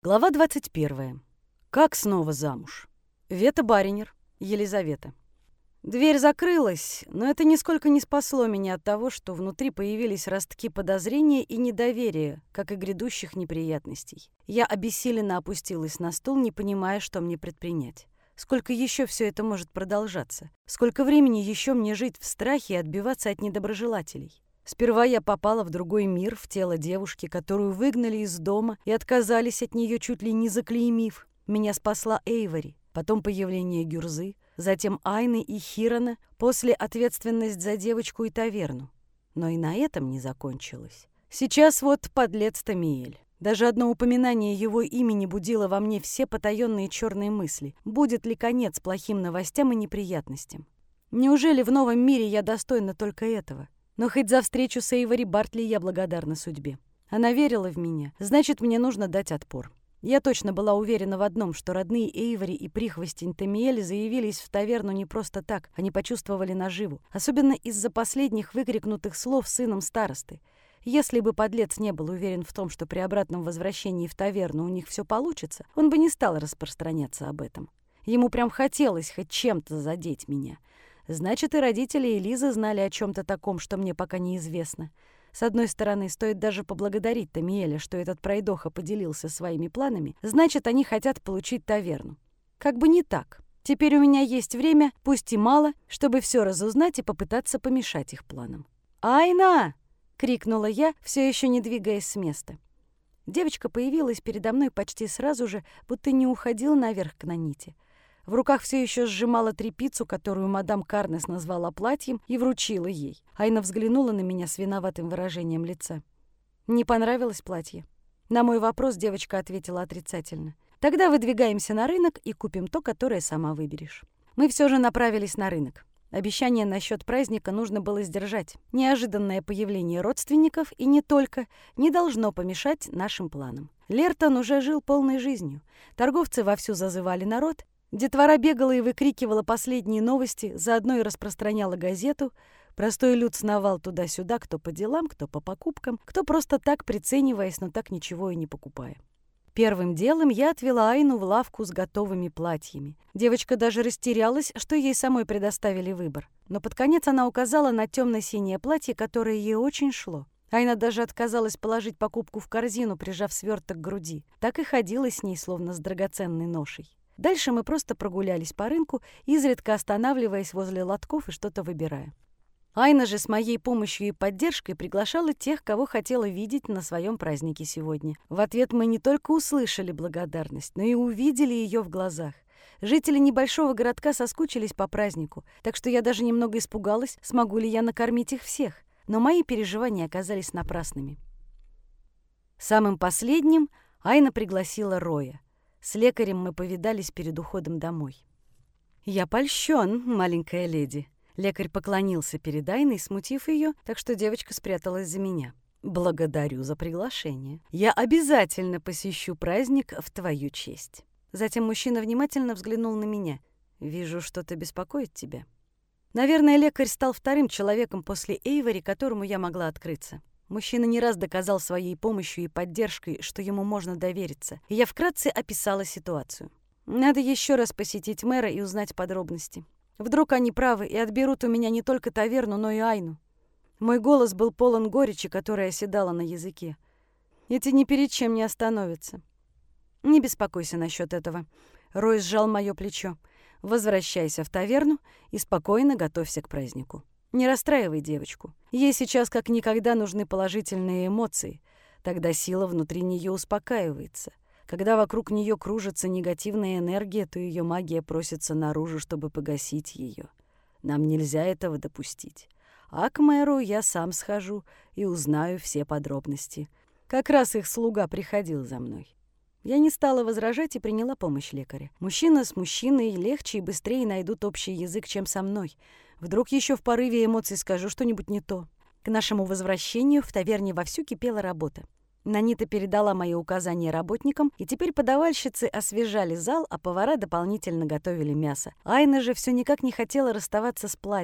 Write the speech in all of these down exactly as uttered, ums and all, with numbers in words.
Глава двадцать первая. Как снова замуж? Вета Баринер, Елизавета. Дверь закрылась, но это нисколько не спасло меня от того, что внутри появились ростки подозрения и недоверия, как и грядущих неприятностей. Я обессиленно опустилась на стул, не понимая, что мне предпринять. Сколько еще все это может продолжаться? Сколько времени еще мне жить в страхе и отбиваться от недоброжелателей? Сперва я попала в другой мир, в тело девушки, которую выгнали из дома и отказались от нее, чуть ли не заклеймив. Меня спасла Эйвори, потом появление Гюрзы, затем Айны и Хирона, после ответственность за девочку и таверну. Но и на этом не закончилось. Сейчас вот подлец Тамиэль. Даже одно упоминание его имени будило во мне все потаенные черные мысли. Будет ли конец плохим новостям и неприятностям? Неужели в новом мире я достойна только этого? Но хоть за встречу с Эйвори Бартли я благодарна судьбе. Она верила в меня, значит, мне нужно дать отпор. Я точно была уверена в одном, что родные Эйвори и прихвостень Тамиэль заявились в таверну не просто так, они почувствовали наживу. Особенно из-за последних выкрикнутых слов сыном старосты. Если бы подлец не был уверен в том, что при обратном возвращении в таверну у них все получится, он бы не стал распространяться об этом. Ему прям хотелось хоть чем-то задеть меня. Значит, и родители Элизы знали о чем-то таком, что мне пока неизвестно. С одной стороны, стоит даже поблагодарить Тамиэля, что этот пройдоха поделился своими планами. Значит, они хотят получить таверну. Как бы не так. Теперь у меня есть время, пусть и мало, чтобы все разузнать и попытаться помешать их планам. «Айна!» — крикнула я, все еще не двигаясь с места. Девочка появилась передо мной почти сразу же, будто не уходила наверх к Наните. В руках все еще сжимала тряпицу, которую мадам Карнес назвала платьем, и вручила ей. Айна взглянула на меня с виноватым выражением лица. «Не понравилось платье?» На мой вопрос девочка ответила отрицательно. «Тогда выдвигаемся на рынок и купим то, которое сама выберешь». Мы все же направились на рынок. Обещание насчет праздника нужно было сдержать. Неожиданное появление родственников, и не только, не должно помешать нашим планам. Лертон уже жил полной жизнью. Торговцы вовсю зазывали народ. Детвора бегала и выкрикивала последние новости, заодно и распространяла газету. Простой люд сновал туда-сюда, кто по делам, кто по покупкам, кто просто так прицениваясь, но так ничего и не покупая. Первым делом я отвела Айну в лавку с готовыми платьями. Девочка даже растерялась, что ей самой предоставили выбор. Но под конец она указала на темно-синее платье, которое ей очень шло. Айна даже отказалась положить покупку в корзину, прижав сверток к груди. Так и ходила с ней, словно с драгоценной ношей. Дальше мы просто прогулялись по рынку, изредка останавливаясь возле лотков и что-то выбирая. Айна же с моей помощью и поддержкой приглашала тех, кого хотела видеть на своем празднике сегодня. В ответ мы не только услышали благодарность, но и увидели ее в глазах. Жители небольшого городка соскучились по празднику, так что я даже немного испугалась, смогу ли я накормить их всех. Но мои переживания оказались напрасными. Самым последним Айна пригласила Роя. С лекарем мы повидались перед уходом домой. «Я польщен, маленькая леди». Лекарь поклонился перед Айной, смутив ее, так что девочка спряталась за меня. «Благодарю за приглашение. Я обязательно посещу праздник в твою честь». Затем мужчина внимательно взглянул на меня. «Вижу, что-то беспокоит тебя». Наверное, лекарь стал вторым человеком после Эйвори, которому я могла открыться. Мужчина не раз доказал своей помощью и поддержкой, что ему можно довериться. И я вкратце описала ситуацию. Надо еще раз посетить мэра и узнать подробности. Вдруг они правы и отберут у меня не только таверну, но и Айну. Мой голос был полон горечи, которая оседала на языке. Эти ни перед чем не остановятся. Не беспокойся насчет этого. Рой сжал мое плечо. Возвращайся в таверну и спокойно готовься к празднику. Не расстраивай девочку. Ей сейчас как никогда нужны положительные эмоции. Тогда сила внутри нее успокаивается. Когда вокруг нее кружится негативная энергия, то ее магия просится наружу, чтобы погасить ее. Нам нельзя этого допустить. А к мэру я сам схожу и узнаю все подробности. Как раз их слуга приходил за мной. Я не стала возражать и приняла помощь лекаря. Мужчина с мужчиной легче и быстрее найдут общий язык, чем со мной. Вдруг еще в порыве эмоций скажу что-нибудь не то. К нашему возвращению в таверне вовсю кипела работа. Нанита передала мои указания работникам, и теперь подавальщицы освежали зал, а повара дополнительно готовили мясо. Айна же все никак не хотела расставаться с платьем.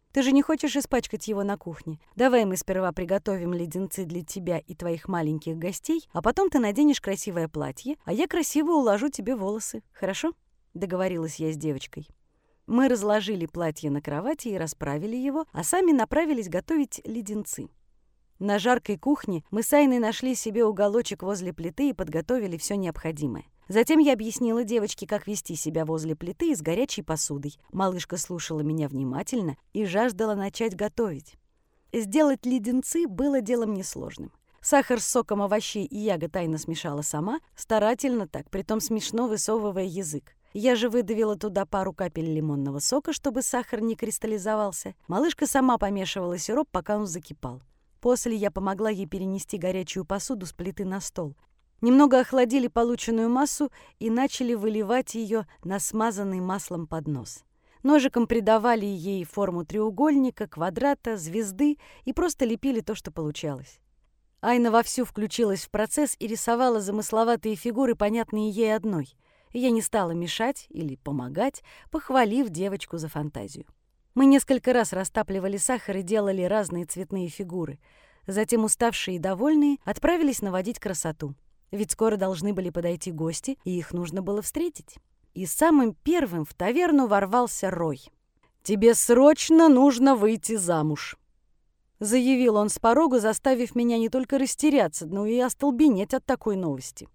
Ты же не хочешь испачкать его на кухне? Давай мы сперва приготовим леденцы для тебя и твоих маленьких гостей, а потом ты наденешь красивое платье, а я красиво уложу тебе волосы. Хорошо?» — договорилась я с девочкой. Мы разложили платье на кровати и расправили его, а сами направились готовить леденцы. На жаркой кухне мы с Айной нашли себе уголочек возле плиты и подготовили все необходимое. Затем я объяснила девочке, как вести себя возле плиты и с горячей посудой. Малышка слушала меня внимательно и жаждала начать готовить. Сделать леденцы было делом несложным. Сахар с соком овощей и ягод Айна смешала сама, старательно так, притом смешно высовывая язык. Я же выдавила туда пару капель лимонного сока, чтобы сахар не кристаллизовался. Малышка сама помешивала сироп, пока он закипал. После я помогла ей перенести горячую посуду с плиты на стол. Немного охладили полученную массу и начали выливать ее на смазанный маслом поднос. Ножиком придавали ей форму треугольника, квадрата, звезды и просто лепили то, что получалось. Айна вовсю включилась в процесс и рисовала замысловатые фигуры, понятные ей одной. Я не стала мешать или помогать, похвалив девочку за фантазию. Мы несколько раз растапливали сахар и делали разные цветные фигуры. Затем, уставшие и довольные, отправились наводить красоту. Ведь скоро должны были подойти гости, и их нужно было встретить. И самым первым в таверну ворвался Рой. «Тебе срочно нужно выйти замуж», — заявил он с порога, заставив меня не только растеряться, но и остолбенеть от такой новости.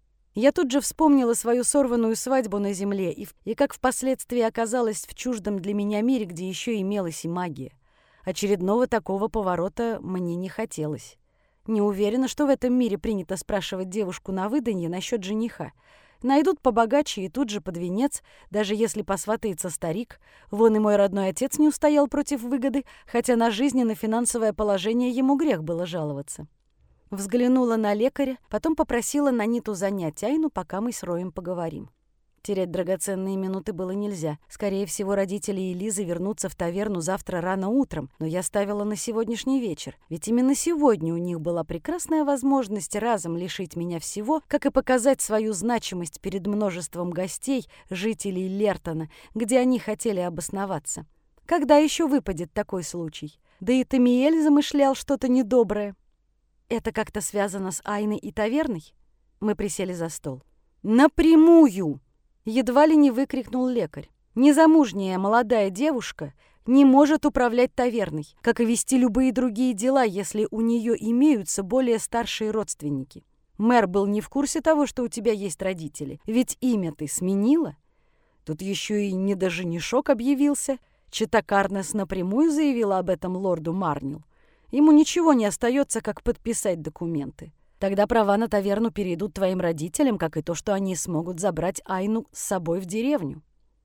Я тут же вспомнила свою сорванную свадьбу на земле и, и как впоследствии оказалась в чуждом для меня мире, где еще имелась и магия. Очередного такого поворота мне не хотелось. Не уверена, что в этом мире принято спрашивать девушку на выданье насчет жениха. Найдут побогаче и тут же под венец, даже если посватается старик. Вон и мой родной отец не устоял против выгоды, хотя на жизнь и на финансовое положение ему грех было жаловаться. Взглянула на лекаря, потом попросила Наниту занять Айну, пока мы с Роем поговорим. Терять драгоценные минуты было нельзя. Скорее всего, родители Элизы вернутся в таверну завтра рано утром, но я ставила на сегодняшний вечер, ведь именно сегодня у них была прекрасная возможность разом лишить меня всего, как и показать свою значимость перед множеством гостей, жителей Лертона, где они хотели обосноваться. Когда еще выпадет такой случай? Да и Тамиэль замышлял что-то недоброе. Это как-то связано с Айной и таверной? Мы присели за стол. «Напрямую!» Едва ли не выкрикнул лекарь. Незамужняя молодая девушка не может управлять таверной, как и вести любые другие дела, если у нее имеются более старшие родственники. Мэр был не в курсе того, что у тебя есть родители, ведь имя ты сменила. Тут еще и недоженишок объявился. Чета Карнес напрямую заявила об этом лорду Марнил. Ему ничего не остается, как подписать документы. Тогда права на таверну перейдут твоим родителям, как и то, что они смогут забрать Айну с собой в деревню.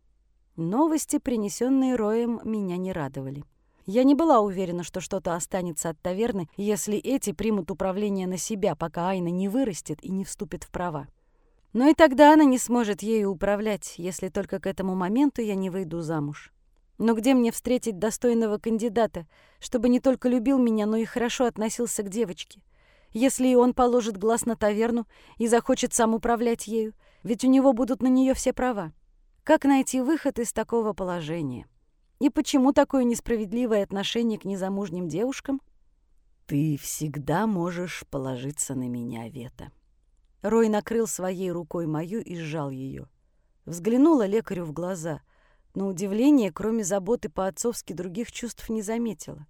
Новости, принесенные Роем, меня не радовали. Я не была уверена, что что-то останется от таверны, если эти примут управление на себя, пока Айна не вырастет и не вступит в права. Но и тогда она не сможет ею управлять, если только к этому моменту я не выйду замуж. Но где мне встретить достойного кандидата, чтобы не только любил меня, но и хорошо относился к девочке? Если и он положит глаз на таверну и захочет сам управлять ею, ведь у него будут на нее все права. Как найти выход из такого положения? И почему такое несправедливое отношение к незамужним девушкам? «Ты всегда можешь положиться на меня, Вета». Рой накрыл своей рукой мою и сжал ее. Взглянула лекарю в глаза. На удивление, кроме заботы по-отцовски, других чувств не заметила.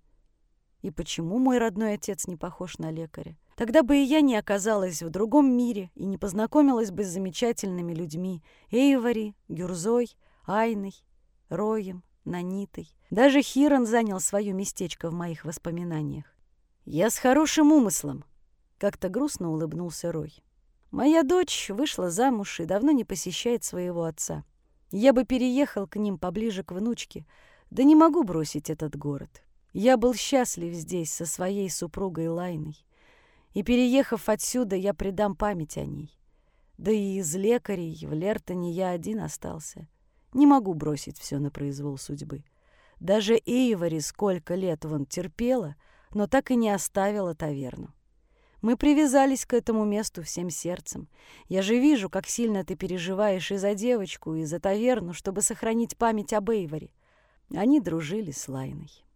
И почему мой родной отец не похож на лекаря? Тогда бы и я не оказалась в другом мире и не познакомилась бы с замечательными людьми — Эйвори, Гюрзой, Айной, Роем, Нанитой. Даже Хирон занял свое местечко в моих воспоминаниях. «Я с хорошим умыслом», — как-то грустно улыбнулся Рой. «Моя дочь вышла замуж и давно не посещает своего отца. Я бы переехал к ним поближе к внучке, да не могу бросить этот город. Я был счастлив здесь со своей супругой Лайной. И, переехав отсюда, я предам память о ней. Да и из лекарей в Лертоне я один остался. Не могу бросить все на произвол судьбы. Даже Эйвори сколько лет вон терпела, но так и не оставила таверну. Мы привязались к этому месту всем сердцем. Я же вижу, как сильно ты переживаешь и за девочку, и за таверну, чтобы сохранить память об Эйвори. Они дружили с Лайной.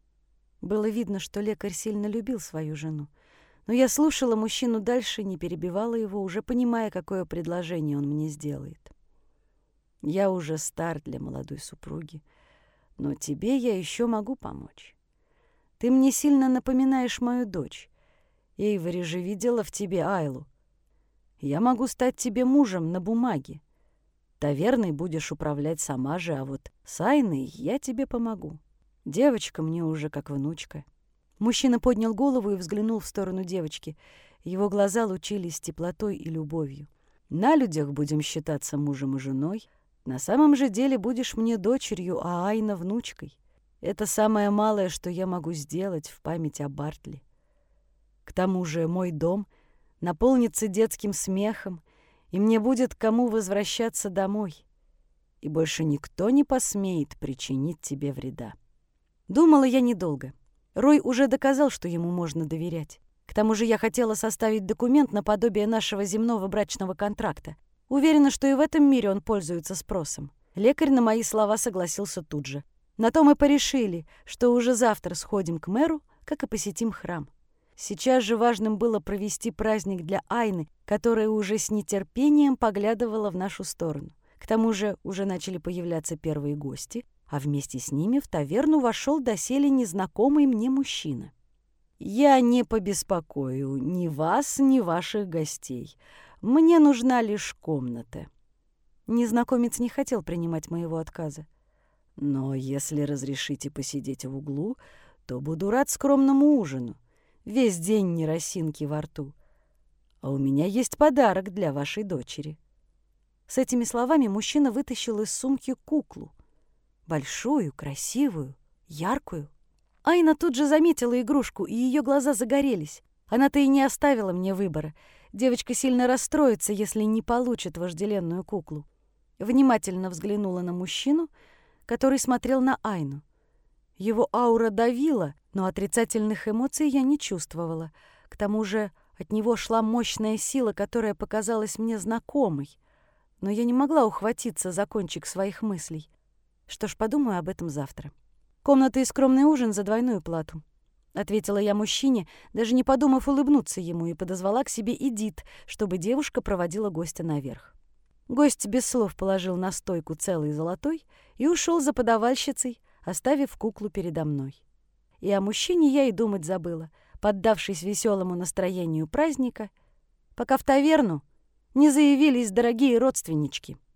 Было видно, что лекарь сильно любил свою жену. Но я слушала мужчину дальше, не перебивала его, уже понимая, какое предложение он мне сделает. «Я уже стар для молодой супруги, но тебе я еще могу помочь. Ты мне сильно напоминаешь мою дочь. Эйвори же видела в тебе Айлу. Я могу стать тебе мужем на бумаге. Таверной будешь управлять сама же, а вот с Айной я тебе помогу. Девочка мне уже как внучка». Мужчина поднял голову и взглянул в сторону девочки. Его глаза лучились теплотой и любовью. «На людях будем считаться мужем и женой. На самом же деле будешь мне дочерью, а Айна — внучкой. Это самое малое, что я могу сделать в память о Бартли. К тому же мой дом наполнится детским смехом, и мне будет к кому возвращаться домой, и больше никто не посмеет причинить тебе вреда». Думала я недолго. Рой уже доказал, что ему можно доверять. К тому же я хотела составить документ наподобие нашего земного брачного контракта. Уверена, что и в этом мире он пользуется спросом. Лекарь на мои слова согласился тут же. На то мы порешили, что уже завтра сходим к мэру, как и посетим храм. Сейчас же важным было провести праздник для Айны, которая уже с нетерпением поглядывала в нашу сторону. К тому же уже начали появляться первые гости, а вместе с ними в таверну вошел доселе незнакомый мне мужчина. «Я не побеспокою ни вас, ни ваших гостей. Мне нужна лишь комната». Незнакомец не хотел принимать моего отказа. «Но если разрешите посидеть в углу, то буду рад скромному ужину. Весь день ни росинки во рту. А у меня есть подарок для вашей дочери». С этими словами мужчина вытащил из сумки куклу. Большую, красивую, яркую. Айна тут же заметила игрушку, и ее глаза загорелись. Она-то и не оставила мне выбора. Девочка сильно расстроится, если не получит вожделенную куклу. Внимательно взглянула на мужчину, который смотрел на Айну. Его аура давила, но отрицательных эмоций я не чувствовала. К тому же от него шла мощная сила, которая показалась мне знакомой. Но я не могла ухватиться за кончик своих мыслей. Что ж, подумаю об этом завтра. «Комната и скромный ужин за двойную плату», — ответила я мужчине, даже не подумав улыбнуться ему, и подозвала к себе Эдит, чтобы девушка проводила гостя наверх. Гость без слов положил на стойку целый золотой и ушел за подавальщицей, оставив куклу передо мной. И о мужчине я и думать забыла, поддавшись веселому настроению праздника, пока в таверну не заявились дорогие родственнички.